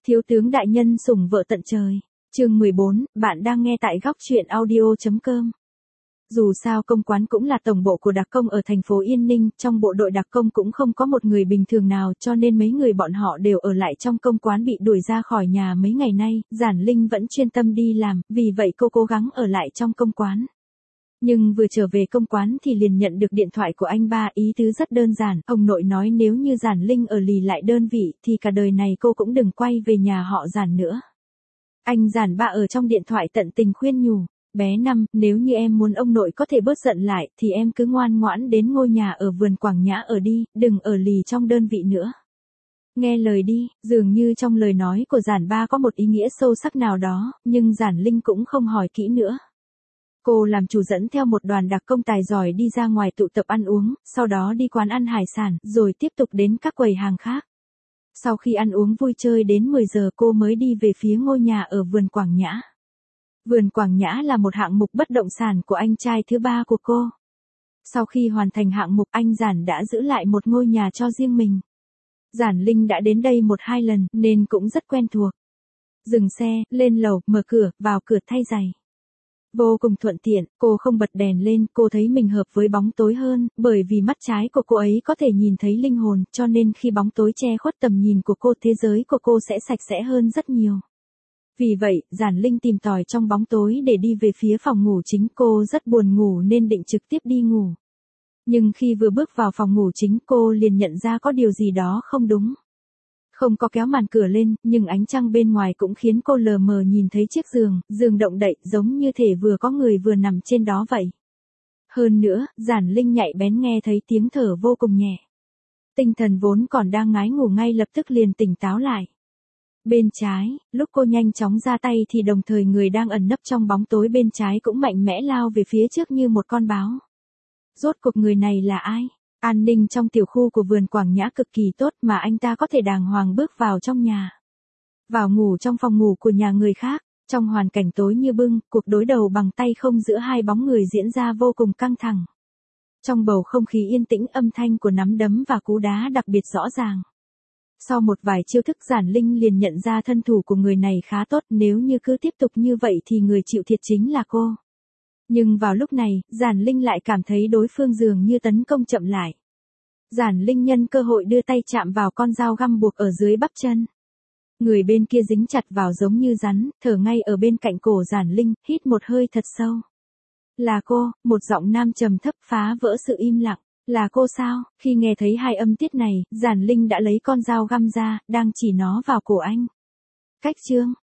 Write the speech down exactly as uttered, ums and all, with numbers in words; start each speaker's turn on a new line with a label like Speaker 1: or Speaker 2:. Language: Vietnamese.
Speaker 1: Thiếu tướng đại nhân sủng vợ tận trời. Chương mười bốn, bạn đang nghe tại góc truyện audio chấm com. Dù sao công quán cũng là tổng bộ của đặc công ở thành phố Yên Ninh, trong bộ đội đặc công cũng không có một người bình thường nào, cho nên mấy người bọn họ đều ở lại trong công quán bị đuổi ra khỏi nhà mấy ngày nay. Giản Linh vẫn chuyên tâm đi làm, vì vậy cô cố gắng ở lại trong công quán. Nhưng vừa trở về công quán thì liền nhận được điện thoại của anh ba, ý tứ rất đơn giản, ông nội nói nếu như Giản Linh ở lì lại đơn vị thì cả đời này cô cũng đừng quay về nhà họ Giản nữa. Anh Giản ba ở trong điện thoại tận tình khuyên nhủ, bé Năm, nếu như em muốn ông nội có thể bớt giận lại thì em cứ ngoan ngoãn đến ngôi nhà ở vườn Quảng Nhã ở đi, đừng ở lì trong đơn vị nữa. Nghe lời đi, dường như trong lời nói của Giản ba có một ý nghĩa sâu sắc nào đó, nhưng Giản Linh cũng không hỏi kỹ nữa. Cô làm chủ dẫn theo một đoàn đặc công tài giỏi đi ra ngoài tụ tập ăn uống, sau đó đi quán ăn hải sản, rồi tiếp tục đến các quầy hàng khác. Sau khi ăn uống vui chơi đến mười giờ cô mới đi về phía ngôi nhà ở vườn Quảng Nhã. Vườn Quảng Nhã là một hạng mục bất động sản của anh trai thứ ba của cô. Sau khi hoàn thành hạng mục, anh Giản đã giữ lại một ngôi nhà cho riêng mình. Giản Linh đã đến đây một hai lần nên cũng rất quen thuộc. Dừng xe, lên lầu, mở cửa, vào cửa thay giày. Vô cùng thuận tiện, cô không bật đèn lên, cô thấy mình hợp với bóng tối hơn, bởi vì mắt trái của cô ấy có thể nhìn thấy linh hồn, cho nên khi bóng tối che khuất tầm nhìn của cô, thế giới của cô sẽ sạch sẽ hơn rất nhiều. Vì vậy, Giản Linh tìm tòi trong bóng tối để đi về phía phòng ngủ chính, cô rất buồn ngủ nên định trực tiếp đi ngủ. Nhưng khi vừa bước vào phòng ngủ chính cô liền nhận ra có điều gì đó không đúng. Không có kéo màn cửa lên, nhưng ánh trăng bên ngoài cũng khiến cô lờ mờ nhìn thấy chiếc giường, giường động đậy giống như thể vừa có người vừa nằm trên đó vậy. Hơn nữa, Giản Linh nhạy bén nghe thấy tiếng thở vô cùng nhẹ. Tinh thần vốn còn đang ngái ngủ ngay lập tức liền tỉnh táo lại. Bên trái, lúc cô nhanh chóng ra tay thì đồng thời người đang ẩn nấp trong bóng tối bên trái cũng mạnh mẽ lao về phía trước như một con báo. Rốt cuộc người này là ai? An ninh trong tiểu khu của vườn Quảng Nhã cực kỳ tốt mà anh ta có thể đàng hoàng bước vào trong nhà. Vào ngủ trong phòng ngủ của nhà người khác, trong hoàn cảnh tối như bưng, cuộc đối đầu bằng tay không giữa hai bóng người diễn ra vô cùng căng thẳng. Trong bầu không khí yên tĩnh, âm thanh của nắm đấm và cú đá đặc biệt rõ ràng. Sau một vài chiêu thức, Giản Linh liền nhận ra thân thủ của người này khá tốt, nếu như cứ tiếp tục như vậy thì người chịu thiệt chính là cô. Nhưng vào lúc này, Giản Linh lại cảm thấy đối phương dường như tấn công chậm lại. Giản Linh nhân cơ hội đưa tay chạm vào con dao găm buộc ở dưới bắp chân. Người bên kia dính chặt vào giống như rắn, thở ngay ở bên cạnh cổ Giản Linh, hít một hơi thật sâu. Là cô, một giọng nam trầm thấp phá vỡ sự im lặng. Là cô sao? Khi nghe thấy hai âm tiết này, Giản Linh đã lấy con dao găm ra, đang chỉ nó vào cổ anh. Cách chương,